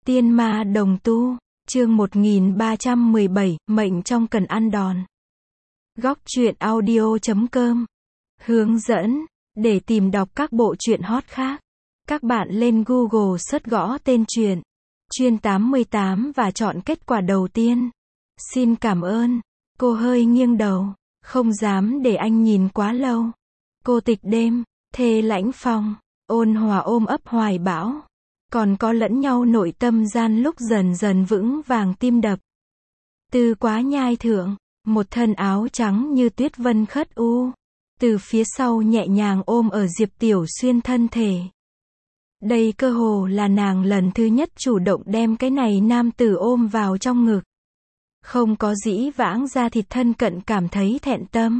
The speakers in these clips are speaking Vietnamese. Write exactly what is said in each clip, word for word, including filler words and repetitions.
Tiên ma đồng tu, chương một nghìn ba trăm mười bảy, mệnh trong cần ăn đòn. Góc truyện audio chấm com. Hướng dẫn, để tìm đọc các bộ truyện hot khác. Các bạn lên Google search gõ tên truyện, Chuyên tám mươi tám và chọn kết quả đầu tiên. Xin cảm ơn. Cô hơi nghiêng đầu, không dám để anh nhìn quá lâu. Cô tịch đêm, thê lãnh phòng, ôn hòa ôm ấp hoài bão. Còn có lẫn nhau nội tâm gian lúc dần dần vững vàng tim đập. Từ quá nhai thượng, một thân áo trắng như tuyết vân khất u. Từ phía sau nhẹ nhàng ôm ở Diệp Tiểu Xuyên thân thể. Đây cơ hồ là nàng lần thứ nhất chủ động đem cái này nam tử ôm vào trong ngực. Không có dĩ vãng ra thịt thân cận cảm thấy thẹn tâm.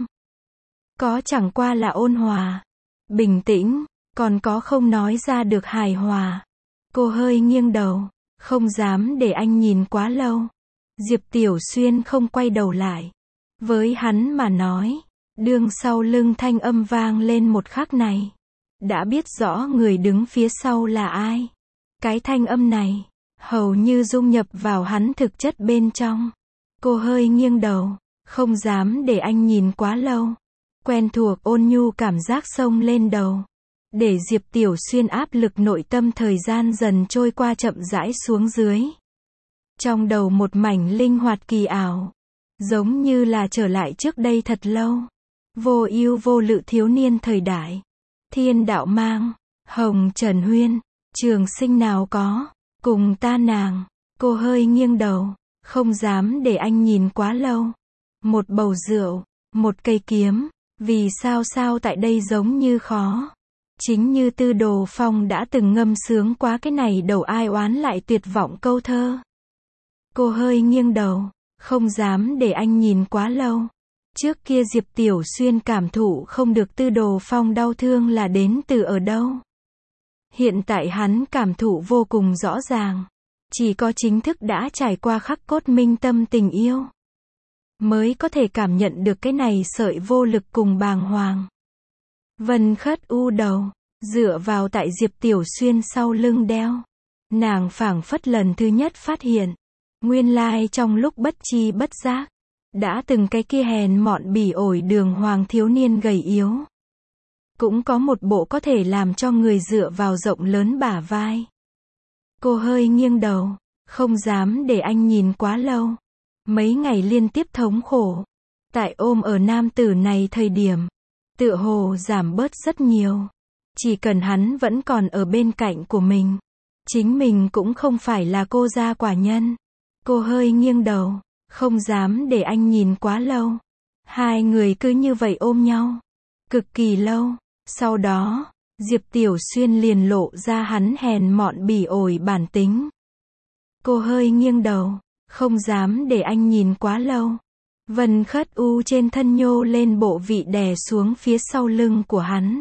Có chẳng qua là ôn hòa, bình tĩnh, còn có không nói ra được hài hòa. Cô hơi nghiêng đầu, không dám để anh nhìn quá lâu. Diệp Tiểu Xuyên không quay đầu lại. Với hắn mà nói, đương sau lưng thanh âm vang lên một khắc này. Đã biết rõ người đứng phía sau là ai. Cái thanh âm này, hầu như dung nhập vào hắn thực chất bên trong. Cô hơi nghiêng đầu, không dám để anh nhìn quá lâu. Quen thuộc ôn nhu cảm giác xông lên đầu. Để Diệp Tiểu Xuyên áp lực nội tâm thời gian dần trôi qua chậm rãi xuống dưới. Trong đầu một mảnh linh hoạt kỳ ảo. Giống như là trở lại trước đây thật lâu. Vô ưu vô lự thiếu niên thời đại. Thiên đạo mang, hồng trần huyên, trường sinh nào có, cùng ta nàng. Cô hơi nghiêng đầu, không dám để anh nhìn quá lâu. Một bầu rượu, một cây kiếm, vì sao sao tại đây giống như khó. Chính như Tư Đồ Phong đã từng ngâm sướng quá cái này đầu ai oán lại tuyệt vọng câu thơ. Cô hơi nghiêng đầu, không dám để anh nhìn quá lâu. Trước kia Diệp Tiểu Xuyên cảm thụ không được Tư Đồ Phong đau thương là đến từ ở đâu. Hiện tại hắn cảm thụ vô cùng rõ ràng. Chỉ có chính thức đã trải qua khắc cốt minh tâm tình yêu, mới có thể cảm nhận được cái này sợi vô lực cùng bàng hoàng. Vân khất u đầu, dựa vào tại Diệp Tiểu Xuyên sau lưng đeo. Nàng phảng phất lần thứ nhất phát hiện. Nguyên lai trong lúc bất chi bất giác. Đã từng cái kia hèn mọn bỉ ổi đường hoàng thiếu niên gầy yếu. Cũng có một bộ có thể làm cho người dựa vào rộng lớn bả vai. Cô hơi nghiêng đầu, không dám để anh nhìn quá lâu. Mấy ngày liên tiếp thống khổ. Tại ôm ở nam tử này thời điểm. Tựa hồ giảm bớt rất nhiều. Chỉ cần hắn vẫn còn ở bên cạnh của mình. Chính mình cũng không phải là cô gia quả nhân. Cô hơi nghiêng đầu, không dám để anh nhìn quá lâu. Hai người cứ như vậy ôm nhau. Cực kỳ lâu. Sau đó, Diệp Tiểu Xuyên liền lộ ra hắn hèn mọn bỉ ổi bản tính. Cô hơi nghiêng đầu, không dám để anh nhìn quá lâu. Vân khất u trên thân nhô lên bộ vị đè xuống phía sau lưng của hắn.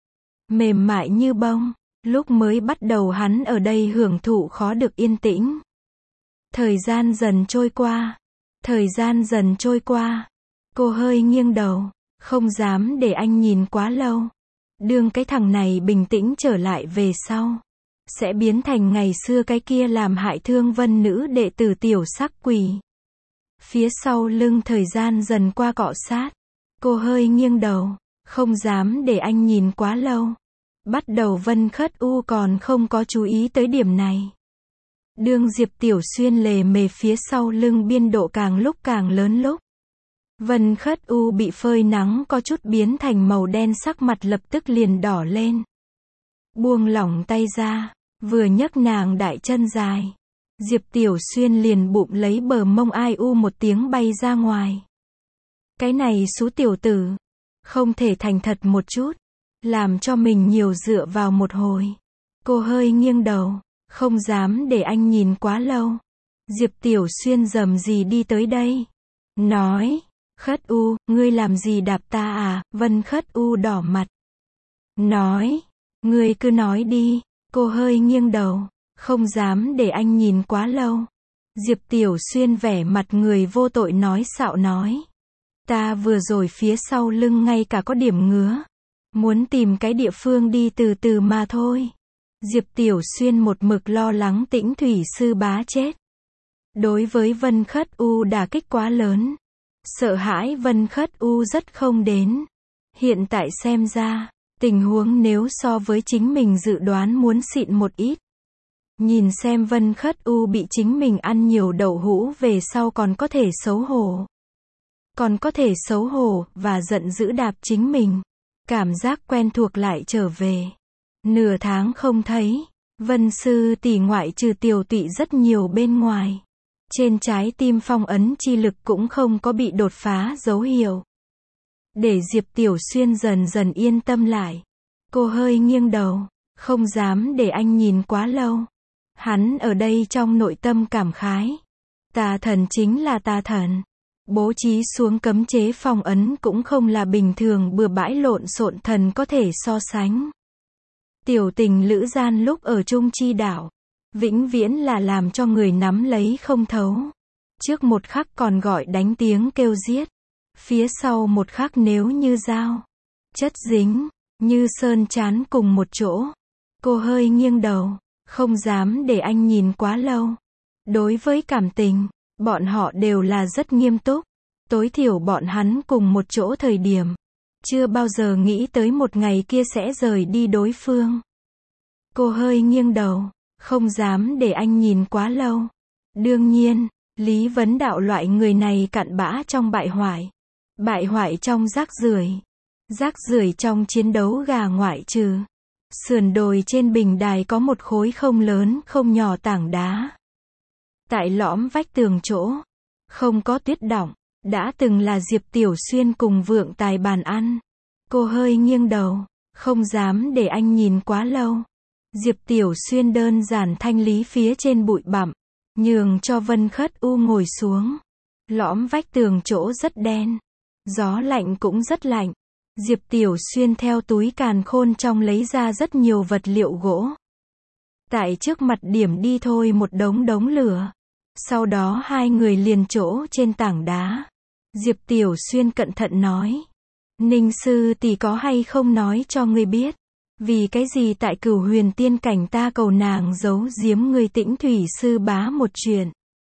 Mềm mại như bông, lúc mới bắt đầu hắn ở đây hưởng thụ khó được yên tĩnh. Thời gian dần trôi qua, thời gian dần trôi qua. Cô hơi nghiêng đầu, không dám để anh nhìn quá lâu. Đương cái thằng này bình tĩnh trở lại về sau. Sẽ biến thành ngày xưa cái kia làm hại thương Vân nữ đệ tử tiểu sắc quỷ. Phía sau lưng thời gian dần qua cọ sát. Cô hơi nghiêng đầu, không dám để anh nhìn quá lâu. Bắt đầu Vân khất u còn không có chú ý tới điểm này. Đương Diệp Tiểu Xuyên lề mề phía sau lưng biên độ càng lúc càng lớn lúc. Vân khất u bị phơi nắng có chút biến thành màu đen, sắc mặt lập tức liền đỏ lên. Buông lỏng tay ra, vừa nhấc nàng đại chân dài. Diệp Tiểu Xuyên liền bụng lấy bờ mông ai u một tiếng bay ra ngoài. Cái này xú tiểu tử, không thể thành thật một chút, làm cho mình nhiều dựa vào một hồi. Cô hơi nghiêng đầu, không dám để anh nhìn quá lâu. Diệp Tiểu Xuyên rầm gì đi tới đây. Nói, khất u, ngươi làm gì đạp ta à? Vân khất u đỏ mặt. Nói, ngươi cứ nói đi. Cô hơi nghiêng đầu, không dám để anh nhìn quá lâu. Diệp Tiểu Xuyên vẻ mặt người vô tội nói xạo nói. Ta vừa rồi phía sau lưng ngay cả có điểm ngứa. Muốn tìm cái địa phương đi từ từ mà thôi. Diệp Tiểu Xuyên một mực lo lắng Tĩnh Thủy Sư Bá chết. Đối với Vân Khất U đả kích quá lớn. Sợ hãi Vân Khất U rất không đến. Hiện tại xem ra, tình huống nếu so với chính mình dự đoán muốn xịn một ít. Nhìn xem Vân Khất U bị chính mình ăn nhiều đậu hũ về sau còn có thể xấu hổ. Còn có thể xấu hổ, và giận dữ đạp chính mình. Cảm giác quen thuộc lại trở về. Nửa tháng không thấy, Vân sư tỷ ngoại trừ tiểu tụy rất nhiều bên ngoài. Trên trái tim phong ấn chi lực cũng không có bị đột phá dấu hiệu. Để Diệp Tiểu Xuyên dần dần yên tâm lại. Cô hơi nghiêng đầu, không dám để anh nhìn quá lâu. Hắn ở đây trong nội tâm cảm khái. Tà thần chính là tà thần. Bố trí xuống cấm chế phong ấn cũng không là bình thường bừa bãi lộn xộn thần có thể so sánh. Tiểu tình lữ gian lúc ở Trung Chi đảo, vĩnh viễn là làm cho người nắm lấy không thấu. Trước một khắc còn gọi đánh tiếng kêu giết. Phía sau một khắc nếu như dao, chất dính, như sơn chán cùng một chỗ. Cô hơi nghiêng đầu, không dám để anh nhìn quá lâu. Đối với cảm tình, bọn họ đều là rất nghiêm túc. Tối thiểu bọn hắn cùng một chỗ thời điểm. Chưa bao giờ nghĩ tới một ngày kia sẽ rời đi đối phương. Cô hơi nghiêng đầu, không dám để anh nhìn quá lâu. Đương nhiên, Lý Vấn Đạo loại người này cặn bã trong bại hoại. Bại hoại trong rác rưởi. Rác rưởi trong chiến đấu gà ngoại trừ. Sườn đồi trên bình đài có một khối không lớn không nhỏ tảng đá. Tại lõm vách tường chỗ, không có tuyết đọng, đã từng là Diệp Tiểu Xuyên cùng Vượng Tài bàn ăn. Cô hơi nghiêng đầu, không dám để anh nhìn quá lâu. Diệp Tiểu Xuyên đơn giản thanh lý phía trên bụi bặm, nhường cho Vân Khất U ngồi xuống. Lõm vách tường chỗ rất đen, gió lạnh cũng rất lạnh. Diệp Tiểu Xuyên theo túi càn khôn trong lấy ra rất nhiều vật liệu gỗ. Tại trước mặt điểm đi thôi một đống đống lửa. Sau đó hai người liền chỗ trên tảng đá. Diệp Tiểu Xuyên cẩn thận nói. Ninh sư tỷ có hay không nói cho ngươi biết. Vì cái gì tại Cửu Huyền Tiên cảnh ta cầu nàng giấu giếm ngươi Tĩnh Thủy Sư Bá một chuyện.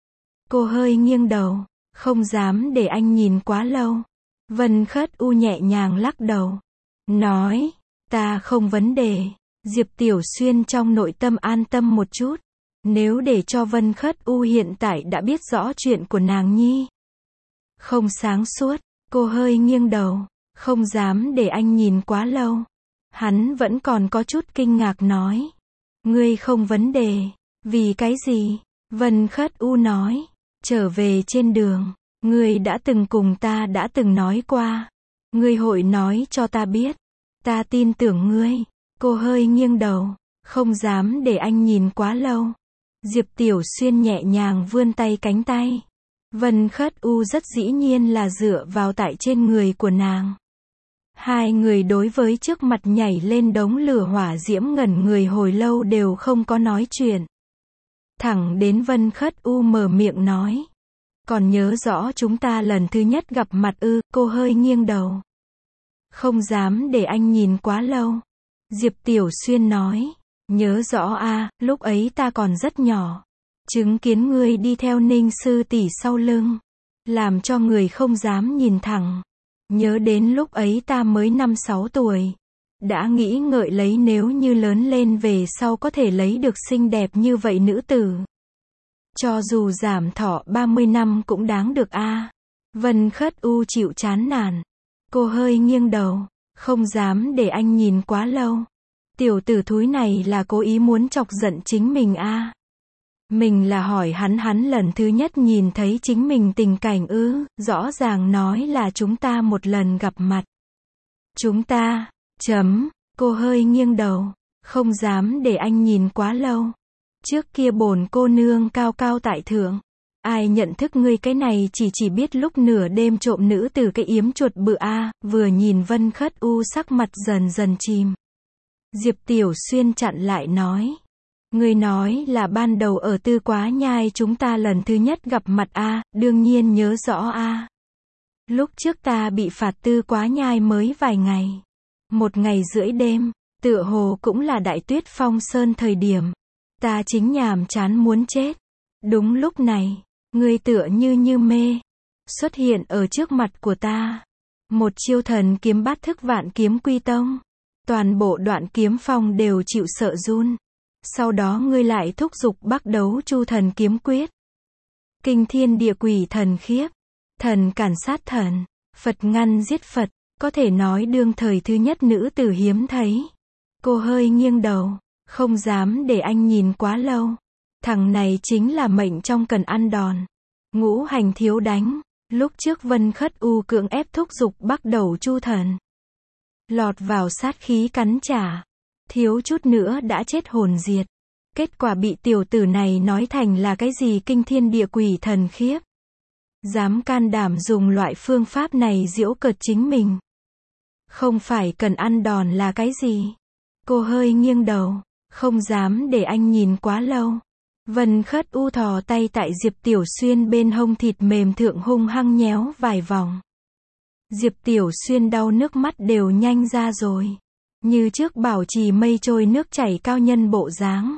Cô hơi nghiêng đầu, không dám để anh nhìn quá lâu. Vân Khất U nhẹ nhàng lắc đầu. Nói, ta không vấn đề. Diệp Tiểu Xuyên trong nội tâm an tâm một chút. Nếu để cho Vân Khất U hiện tại đã biết rõ chuyện của nàng nhi. Không sáng suốt, cô hơi nghiêng đầu, không dám để anh nhìn quá lâu. Hắn vẫn còn có chút kinh ngạc nói. Ngươi không vấn đề. Vì cái gì? Vân Khất U nói. Trở về trên đường, ngươi đã từng cùng ta đã từng nói qua. Ngươi hội nói cho ta biết. Ta tin tưởng ngươi. Cô hơi nghiêng đầu, không dám để anh nhìn quá lâu. Diệp Tiểu Xuyên nhẹ nhàng vươn tay cánh tay. Vân Khất U rất dĩ nhiên là dựa vào tại trên người của nàng. Hai người đối với trước mặt nhảy lên đống lửa hỏa diễm ngẩn người hồi lâu đều không có nói chuyện. Thẳng đến Vân Khất U mở miệng nói. Còn nhớ rõ chúng ta lần thứ nhất gặp mặt ư? Cô hơi nghiêng đầu. Không dám để anh nhìn quá lâu. Diệp Tiểu Xuyên nói. Nhớ rõ a, lúc ấy ta còn rất nhỏ. Chứng kiến ngươi đi theo Ninh sư tỷ sau lưng. Làm cho người không dám nhìn thẳng. Nhớ đến lúc ấy ta mới năm sáu tuổi. Đã nghĩ ngợi lấy nếu như lớn lên về sau có thể lấy được xinh đẹp như vậy nữ tử. Cho dù giảm thọ ba mươi năm cũng đáng được a. Vân Khất U chịu chán nản. Cô hơi nghiêng đầu, không dám để anh nhìn quá lâu. Tiểu tử thúi này là cố ý muốn chọc giận chính mình a. Mình là hỏi hắn hắn lần thứ nhất nhìn thấy chính mình tình cảnh ư, rõ ràng nói là chúng ta một lần gặp mặt. Chúng ta, chấm, cô hơi nghiêng đầu, không dám để anh nhìn quá lâu. Trước kia bổn cô nương cao cao tại thượng. Ai nhận thức ngươi cái này chỉ chỉ biết lúc nửa đêm trộm nữ từ cái yếm chuột bự a. Vừa nhìn Vân Khất U sắc mặt dần dần chìm. Diệp Tiểu Xuyên chặn lại nói. Ngươi nói là ban đầu ở Tư Quá Nhai chúng ta lần thứ nhất gặp mặt a, đương nhiên nhớ rõ a. Lúc trước ta bị phạt Tư Quá Nhai mới vài ngày. Một ngày rưỡi đêm, Tựa hồ cũng là Đại Tuyết Phong Sơn thời điểm. Ta chính nhàm chán muốn chết. Đúng lúc này, ngươi tựa như như mê, xuất hiện ở trước mặt của ta. Một chiêu thần kiếm bát thức vạn kiếm quy tông. Toàn bộ đoạn kiếm phong đều chịu sợ run. Sau đó ngươi lại thúc giục bắc đấu chu thần kiếm quyết. Kinh thiên địa quỷ thần khiếp. Thần cản sát thần. Phật ngăn giết Phật. Có thể nói đương thời thứ nhất nữ tử hiếm thấy. Cô hơi nghiêng đầu. Không dám để anh nhìn quá lâu. Thằng này chính là mệnh trong cần ăn đòn. Ngũ hành thiếu đánh. Lúc trước Vân Khất U cưỡng ép thúc giục bắc đầu chu thần. Lọt vào sát khí cắn trả. Thiếu chút nữa đã chết hồn diệt. Kết quả bị tiểu tử này nói thành là cái gì kinh thiên địa quỷ thần khiếp. Dám can đảm dùng loại phương pháp này giễu cợt chính mình. Không phải cần ăn đòn là cái gì? Cô hơi nghiêng đầu. Không dám để anh nhìn quá lâu. Vân Khất U thò tay tại Diệp Tiểu Xuyên bên hông thịt mềm thượng hung hăng nhéo vài vòng. Diệp Tiểu Xuyên đau nước mắt đều nhanh ra rồi. Như trước bảo trì mây trôi nước chảy cao nhân bộ dáng.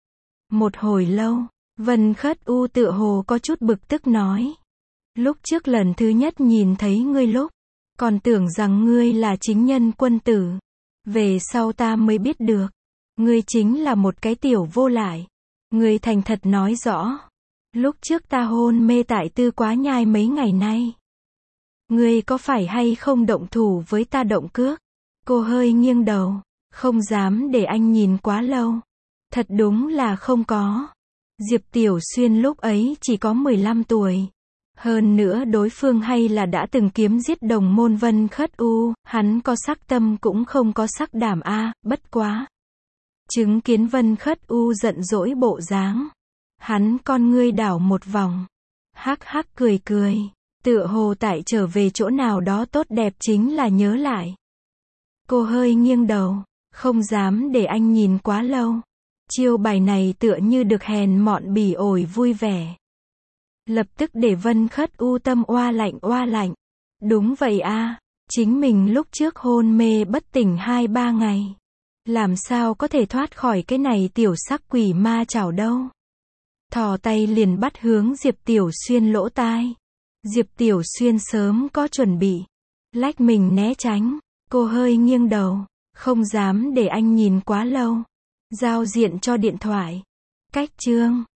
Một hồi lâu, Vân Khất U tựa hồ có chút bực tức nói. Lúc trước lần thứ nhất nhìn thấy ngươi lúc, còn tưởng rằng ngươi là chính nhân quân tử. Về sau ta mới biết được, ngươi chính là một cái tiểu vô lại. Ngươi thành thật nói rõ. Lúc trước ta hôn mê tại Tư Quá Nhai mấy ngày nay. Ngươi có phải hay không động thủ với ta động cước? Cô hơi nghiêng đầu, không dám để anh nhìn quá lâu. Thật đúng là không có. Diệp Tiểu Xuyên lúc ấy chỉ có mười lăm tuổi. Hơn nữa đối phương hay là đã từng kiếm giết đồng môn Vân Khất U, hắn có sắc tâm cũng không có sắc đảm a, bất quá. Chứng kiến Vân Khất U giận dỗi bộ dáng. Hắn con ngươi đảo một vòng. Hắc hắc cười cười. Tựa hồ tại trở về chỗ nào đó tốt đẹp chính là nhớ lại. Cô hơi nghiêng đầu. Không dám để anh nhìn quá lâu. Chiêu bài này tựa như được hèn mọn bỉ ổi vui vẻ. Lập tức để Vân Khất U tâm oa lạnh oa lạnh. Đúng vậy a, chính mình lúc trước hôn mê bất tỉnh hai ba ngày. Làm sao có thể thoát khỏi cái này tiểu sắc quỷ ma chảo đâu. Thò tay liền bắt hướng Diệp Tiểu Xuyên lỗ tai. Diệp Tiểu Xuyên sớm có chuẩn bị. Lách mình né tránh. Cô hơi nghiêng đầu. Không dám để anh nhìn quá lâu. Giao diện cho điện thoại. Cách chương.